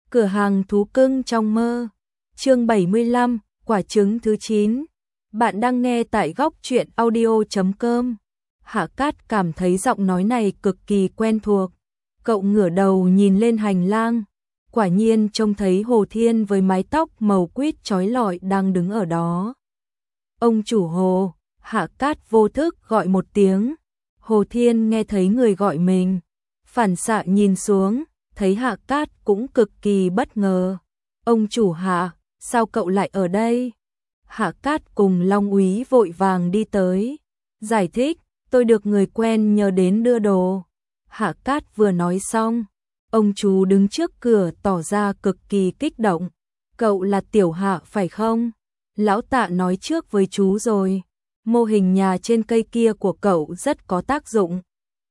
Cửa hàng thú cưng trong mơ. Chương 75, quả trứng thứ 9. Bạn đang nghe tại góc truyện audio.com. Hạ Cát cảm thấy giọng nói này cực kỳ quen thuộc. Cậu ngửa đầu nhìn lên hành lang, quả nhiên trông thấy Hồ Thiên với mái tóc màu quýt chói lọi đang đứng ở đó. Ông chủ Hồ, Hạ Cát vô thức gọi một tiếng. Hồ Thiên nghe thấy người gọi mình, phản xạ nhìn xuống, thấy Hạ Cát cũng cực kỳ bất ngờ. Ông chủ Hạ, sao cậu lại ở đây? Hạ Cát cùng Long Úy vội vàng đi tới, giải thích, tôi được người quen nhờ đến đưa đồ. Hạ Cát vừa nói xong, ông chú đứng trước cửa tỏ ra cực kỳ kích động. Cậu là Tiểu Hạ phải không? Lão Tạ nói trước với chú rồi, mô hình nhà trên cây kia của cậu rất có tác dụng.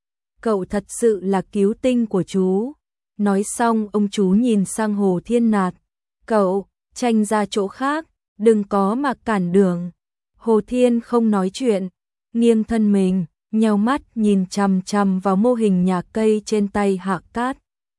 Cậu thật sự là cứu tinh của chú. Nói xong ông chú nhìn sang Hồ Thiên nạt, cậu, tranh ra chỗ khác, đừng có mà cản đường. Hồ Thiên không nói chuyện, nghiêng thân mình, nheo mắt nhìn chằm chằm vào mô hình nhà cây trên tay Hạ Cát.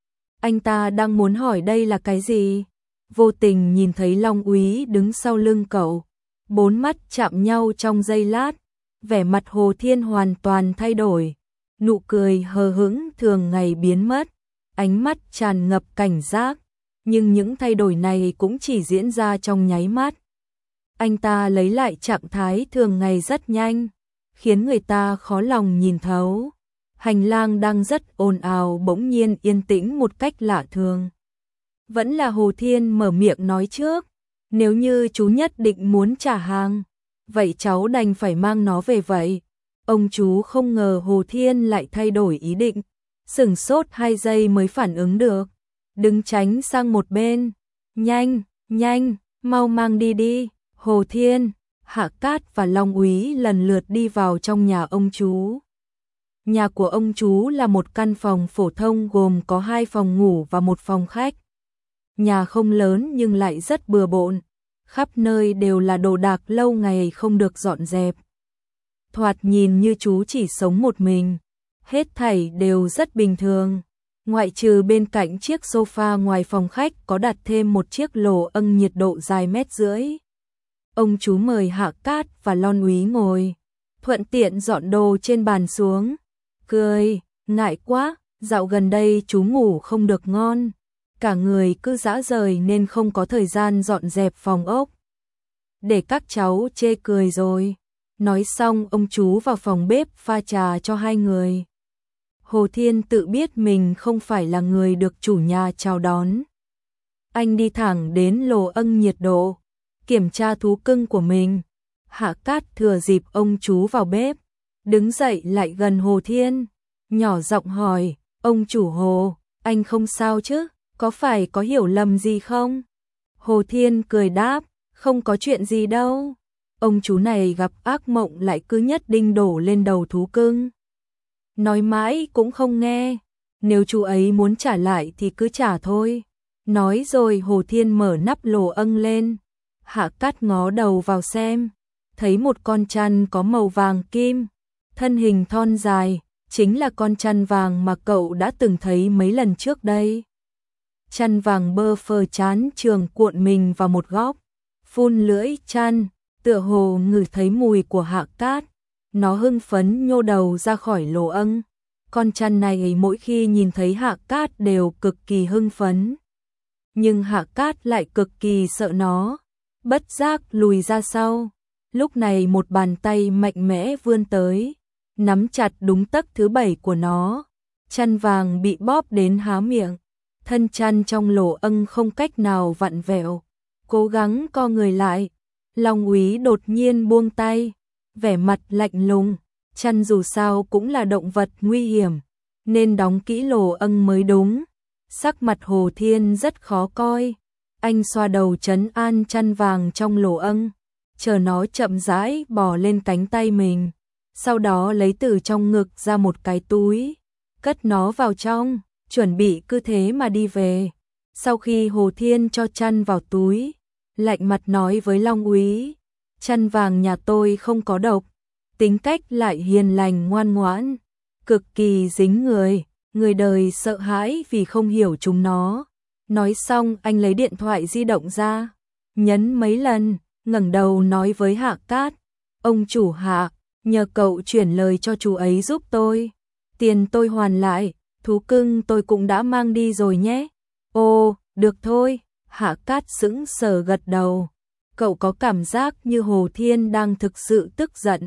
Anh ta đang muốn hỏi đây là cái gì? Vô tình nhìn thấy Long Úy đứng sau lưng cậu, bốn mắt chạm nhau trong giây lát, vẻ mặt Hồ Thiên hoàn toàn thay đổi, nụ cười hờ hững thường ngày biến mất, ánh mắt tràn ngập cảnh giác, nhưng những thay đổi này cũng chỉ diễn ra trong nháy mắt. Anh ta lấy lại trạng thái thường ngày rất nhanh, khiến người ta khó lòng nhìn thấu. Hành lang đang rất ồn ào bỗng nhiên yên tĩnh một cách lạ thường. Vẫn là Hồ Thiên mở miệng nói trước, nếu như chú nhất định muốn trả hàng, vậy cháu đành phải mang nó về vậy. Ông chú không ngờ Hồ Thiên lại thay đổi ý định, sửng sốt 2 giây mới phản ứng được, đứng tránh sang một bên. Nhanh, nhanh, mau mang đi đi. Hồ Thiên, Hạ Cát và Long Úy lần lượt đi vào trong nhà ông chú. Nhà của ông chú là một căn phòng phổ thông gồm có 2 phòng ngủ và 1 phòng khách. Nhà không lớn nhưng lại rất bừa bộn, khắp nơi đều là đồ đạc lâu ngày không được dọn dẹp. Thoạt nhìn như chú chỉ sống một mình, hết thảy đều rất bình thường, ngoại trừ bên cạnh chiếc sofa ngoài phòng khách có đặt thêm một chiếc lò âng nhiệt độ dài 1,5 mét. Ông chú mời Hạ Cát và Long Úy ngồi, thuận tiện dọn đồ trên bàn xuống, cười, ngại quá, dạo gần đây chú ngủ không được ngon, cả người cứ rã rời nên không có thời gian dọn dẹp phòng ốc. Để các cháu chê cười rồi. Nói xong ông chú vào phòng bếp pha trà cho 2 người. Hồ Thiên tự biết mình không phải là người được chủ nhà chào đón. Anh đi thẳng đến lò âng nhiệt độ, kiểm tra thú cưng của mình. Hạ Cát thừa dịp ông chú vào bếp, đứng dậy lại gần Hồ Thiên, nhỏ giọng hỏi, ông chủ Hồ, anh không sao chứ, có phải có hiểu lầm gì không? Hồ Thiên cười đáp, không có chuyện gì đâu. Ông chú này gặp ác mộng lại cứ nhất định đổ lên đầu thú cưng. Nói mãi cũng không nghe, nếu chú ấy muốn trả lại thì cứ trả thôi. Nói rồi Hồ Thiên mở nắp lò âng lên. Hạ Cát ngó đầu vào xem, thấy một con chăn có màu vàng kim, thân hình thon dài, chính là con chăn vàng mà cậu đã từng thấy mấy lần trước đây. Chăn vàng bơ phờ chán trường cuộn mình vào một góc, phun lưỡi chăn, tựa hồ ngửi thấy mùi của Hạ Cát. Nó hưng phấn nhô đầu ra khỏi lò âng. Con chăn này mỗi khi nhìn thấy Hạ Cát đều cực kỳ hưng phấn. Nhưng Hạ Cát lại cực kỳ sợ nó, bất giác lùi ra sau. Lúc này một bàn tay mạnh mẽ vươn tới, nắm chặt đúng tấc thứ 7 của nó. Chăn vàng bị bóp đến há miệng, thân chăn trong lò âng không cách nào vặn vẹo, cố gắng co người lại. Long Úy đột nhiên buông tay, vẻ mặt lạnh lùng, chăn dù sao cũng là động vật nguy hiểm, nên đóng kỹ lò âng mới đúng. Sắc mặt Hồ Thiên rất khó coi, anh xoa đầu trấn an chăn vàng trong lò âng, chờ nó chậm rãi bò lên cánh tay mình, sau đó lấy từ trong ngực ra một cái túi, cất nó vào trong, chuẩn bị cứ thế mà đi về. Sau khi Hồ Thiên cho chăn vào túi, lạnh mặt nói với Long Úy, chăn vàng nhà tôi không có độc, tính cách lại hiền lành ngoan ngoãn, cực kỳ dính người, người đời sợ hãi vì không hiểu chúng nó, Nói xong anh lấy điện thoại di động ra, nhấn mấy lần, ngẩng đầu nói với Hạ Cát, ông chủ Hạ, nhờ cậu chuyển lời cho chú ấy giúp tôi. Tiền tôi hoàn lại, thú cưng tôi cũng đã mang đi rồi nhé. Ồ, được thôi, Hạ Cát sững sờ gật đầu. Cậu có cảm giác như Hồ Thiên đang thực sự tức giận.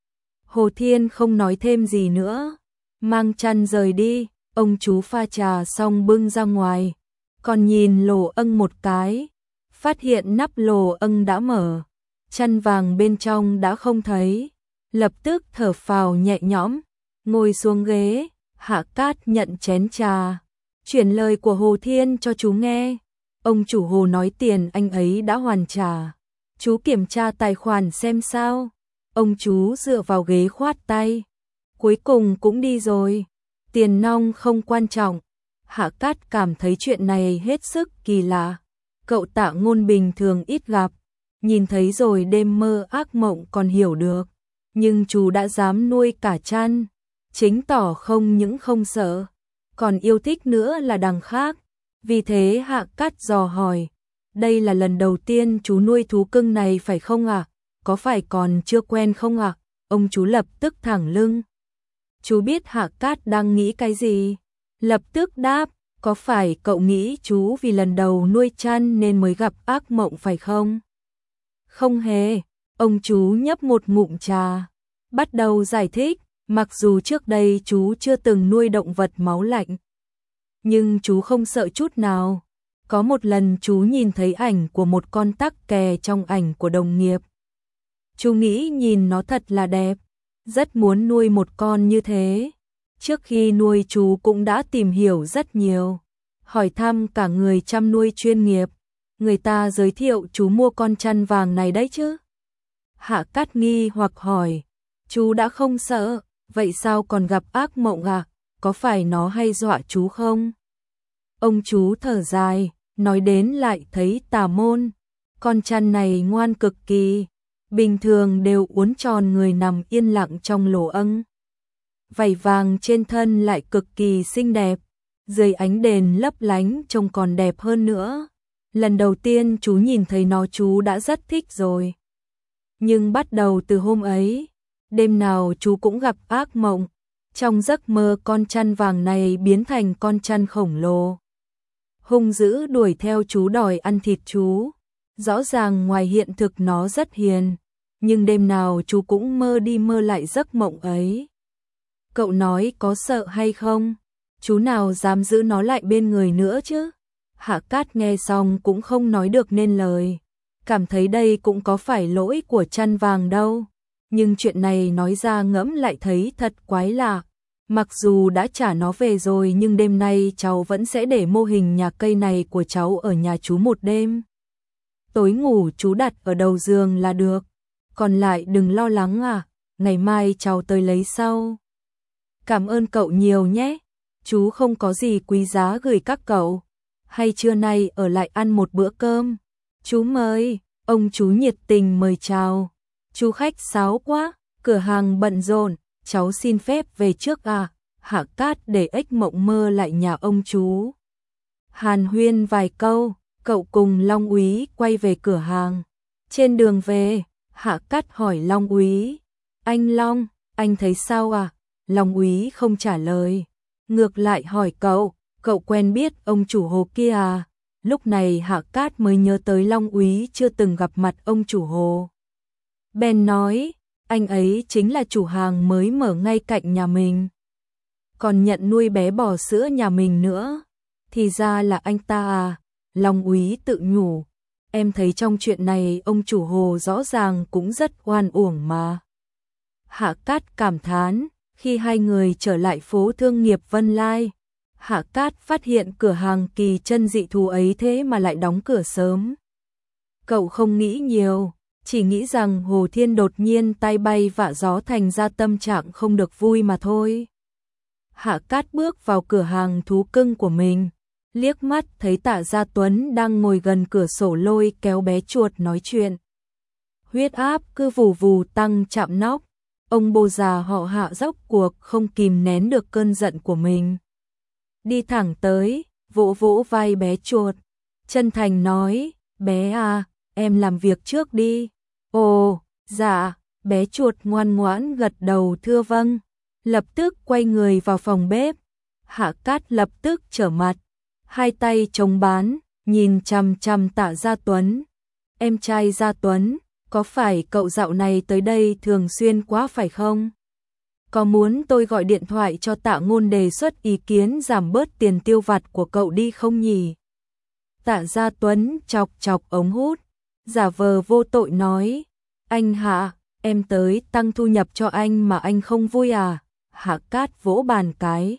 Hồ Thiên không nói thêm gì nữa, mang chăn rời đi, ông chú pha trà xong bưng ra ngoài, còn nhìn lồ âng một cái, phát hiện nắp lồ âng đã mở, chăn vàng bên trong đã không thấy, lập tức thở phào nhẹ nhõm, ngồi xuống ghế, Hạ Cát nhận chén trà, chuyển lời của Hồ Thiên cho chú nghe. Ông chủ Hồ nói tiền anh ấy đã hoàn trả, chú kiểm tra tài khoản xem sao. Ông chú dựa vào ghế khoát tay, cuối cùng cũng đi rồi, tiền nong không quan trọng. Hạ Cát cảm thấy chuyện này hết sức kỳ lạ, cậu Tạ Ngôn bình thường ít gặp, nhìn thấy rồi đêm mơ ác mộng còn hiểu được, nhưng chú đã dám nuôi cả chăn, chính tỏ không những không sợ, còn yêu thích nữa là đằng khác. Vì thế Hạ Cát dò hỏi, đây là lần đầu tiên chú nuôi thú cưng này phải không ạ? Có phải còn chưa quen không ạ? Ông chú lập tức thẳng lưng. Chú biết Hạ Cát đang nghĩ cái gì? Lập tức đáp, có phải cậu nghĩ chú vì lần đầu nuôi chăn nên mới gặp ác mộng phải không? Không hề, ông chú nhấp một ngụm trà, bắt đầu giải thích, mặc dù trước đây chú chưa từng nuôi động vật máu lạnh, nhưng chú không sợ chút nào. Có một lần chú nhìn thấy ảnh của một con tắc kè trong ảnh của đồng nghiệp. Chú nghĩ nhìn nó thật là đẹp, rất muốn nuôi một con như thế. Trước khi nuôi chú cũng đã tìm hiểu rất nhiều, hỏi thăm cả người chăm nuôi chuyên nghiệp. Người ta giới thiệu chú mua con chăn vàng này đấy chứ. Hạ Cát nghi hoặc hỏi, chú đã không sợ, vậy sao còn gặp ác mộng à? Có phải nó hay dọa chú không? Ông chú thở dài, nói đến lại thấy tà môn. Con chăn này ngoan cực kỳ, bình thường đều uốn tròn người nằm yên lặng trong lỗ âng. Vảy vàng trên thân lại cực kỳ xinh đẹp, dưới ánh đèn lấp lánh trông còn đẹp hơn nữa. Lần đầu tiên chú nhìn thấy nó chú đã rất thích rồi. Nhưng bắt đầu từ hôm ấy, đêm nào chú cũng gặp ác mộng. Trong giấc mơ con chăn vàng này biến thành con chăn khổng lồ, hung dữ đuổi theo chú đòi ăn thịt chú. Rõ ràng ngoài hiện thực nó rất hiền, nhưng đêm nào chú cũng mơ đi mơ lại giấc mộng ấy. Cậu nói có sợ hay không? Chú nào dám giữ nó lại bên người nữa chứ? Hạ Cát nghe xong cũng không nói được nên lời, cảm thấy đây cũng có phải lỗi của chăn vàng đâu. Nhưng chuyện này nói ra ngẫm lại thấy thật quái lạ. Mặc dù đã trả nó về rồi nhưng đêm nay cháu vẫn sẽ để mô hình nhà cây này của cháu ở nhà chú một đêm. Tối ngủ chú đặt ở đầu giường là được, còn lại đừng lo lắng à, ngày mai cháu tới lấy sau. Cảm ơn cậu nhiều nhé, chú không có gì quý giá gửi các cậu, hay trưa nay ở lại ăn một bữa cơm. Chú mời, ông chú nhiệt tình mời chào. Chú khách sáo quá, cửa hàng bận rộn, cháu xin phép về trước à. Hạ Cát để ếch mộng mơ lại nhà ông chú. Hàn huyên vài câu, cậu cùng Long Úy quay về cửa hàng. Trên đường về, Hạ Cát hỏi Long Úy, anh Long, anh thấy sao à? Long Úy không trả lời, ngược lại hỏi cậu quen biết ông chủ Hồ kia à? Lúc này Hạ Cát mới nhớ tới Long Úy chưa từng gặp mặt ông chủ Hồ. Ben nói, anh ấy chính là chủ hàng mới mở ngay cạnh nhà mình, còn nhận nuôi bé bò sữa nhà mình nữa. Thì ra là anh ta à? Long Úy tự nhủ, em thấy trong chuyện này ông chủ Hồ rõ ràng cũng rất oan uổng mà. Hạ Cát cảm thán, khi hai người trở lại phố thương nghiệp Vân Lai, Hạ Cát phát hiện cửa hàng kỳ chân dị thú ấy thế mà lại đóng cửa sớm. Cậu không nghĩ nhiều, chỉ nghĩ rằng Hồ Thiên đột nhiên tay bay vạ gió thành ra tâm trạng không được vui mà thôi. Hạ Cát bước vào cửa hàng thú cưng của mình, liếc mắt thấy Tạ Gia Tuấn đang ngồi gần cửa sổ lôi kéo bé chuột nói chuyện. Huyết áp cứ vù vù tăng chạm nóc, ông bố già họ Hạ rốt cuộc không kìm nén được cơn giận của mình. Đi thẳng tới, vỗ vỗ vai bé chuột, chân thành nói, bé à, em làm việc trước đi. Ồ, dạ, bé chuột ngoan ngoãn gật đầu thưa vâng, lập tức quay người vào phòng bếp. Hạ Cát lập tức trở mặt, hai tay chống bán, nhìn chằm chằm Tạ Gia Tuấn. Em trai Gia Tuấn, có phải cậu dạo này tới đây thường xuyên quá phải không? Có muốn tôi gọi điện thoại cho Tạ Ngôn đề xuất ý kiến giảm bớt tiền tiêu vặt của cậu đi không nhỉ? Tạ Gia Tuấn chọc chọc ống hút, giả vờ vô tội nói, anh Hạ, em tới tăng thu nhập cho anh mà anh không vui à? Hạ Cát vỗ bàn cái.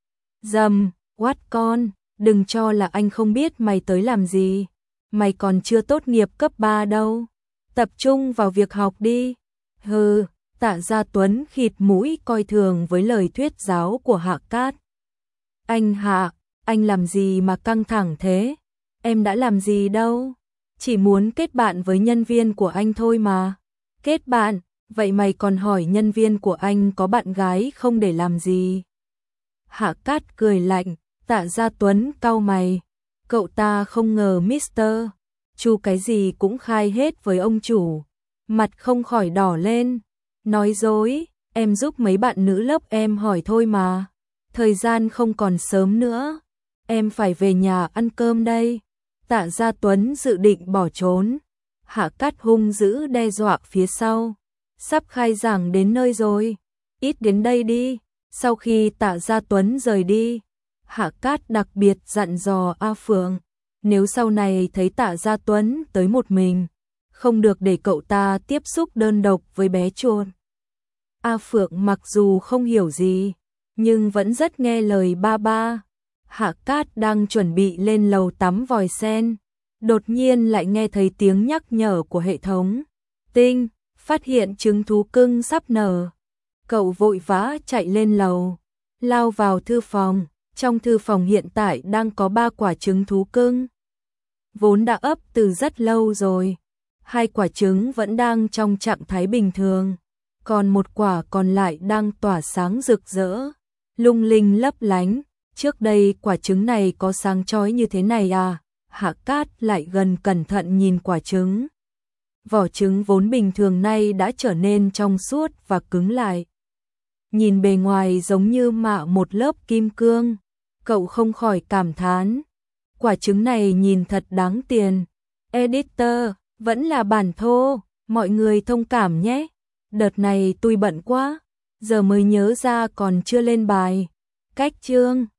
Dầm, quát con, đừng cho là anh không biết mày tới làm gì. Mày còn chưa tốt nghiệp cấp 3 đâu. Tập trung vào việc học đi. Hừ, Tạ Gia Tuấn khịt mũi coi thường với lời thuyết giáo của Hạ Cát. Anh Hạ, anh làm gì mà căng thẳng thế? Em đã làm gì đâu. Chỉ muốn kết bạn với nhân viên của anh thôi mà. Kết bạn, vậy mày còn hỏi nhân viên của anh có bạn gái không để làm gì? Hạ Cát cười lạnh, Tạ Gia Tuấn cau mày. Cậu ta không ngờ Mr. Chu cái gì cũng khai hết với ông chủ. Mặt không khỏi đỏ lên. Nói dối, em giúp mấy bạn nữ lớp em hỏi thôi mà. Thời gian không còn sớm nữa. Em phải về nhà ăn cơm đây. Tạ Gia Tuấn dự định bỏ trốn. Hạ Cát hung dữ đe dọa phía sau. Sắp khai giảng đến nơi rồi. Ít đến đây đi. Sau khi Tạ Gia Tuấn rời đi, Hạ Cát đặc biệt dặn dò A Phượng, nếu sau này thấy Tạ Gia Tuấn tới một mình, không được để cậu ta tiếp xúc đơn độc với bé chuột. A Phượng mặc dù không hiểu gì, nhưng vẫn rất nghe lời ba ba. Hạ Cát đang chuẩn bị lên lầu tắm vòi sen, đột nhiên lại nghe thấy tiếng nhắc nhở của hệ thống. Tinh, phát hiện trứng thú cưng sắp nở. Cậu vội vã chạy lên lầu, lao vào thư phòng. Trong thư phòng hiện tại đang có 3 quả trứng thú cưng. Vốn đã ấp từ rất lâu rồi. 2 quả trứng vẫn đang trong trạng thái bình thường. Còn 1 quả còn lại đang tỏa sáng rực rỡ, lung linh lấp lánh. Trước đây quả trứng này có sáng chói như thế này à? Hạ Cát lại gần cẩn thận nhìn quả trứng. Vỏ trứng vốn bình thường nay đã trở nên trong suốt và cứng lại. Nhìn bề ngoài giống như mạ một lớp kim cương. Cậu không khỏi cảm thán. Quả trứng này nhìn thật đáng tiền. Editor, vẫn là bản thô, mọi người thông cảm nhé. Đợt này tôi bận quá, giờ mới nhớ ra còn chưa lên bài. Cách chương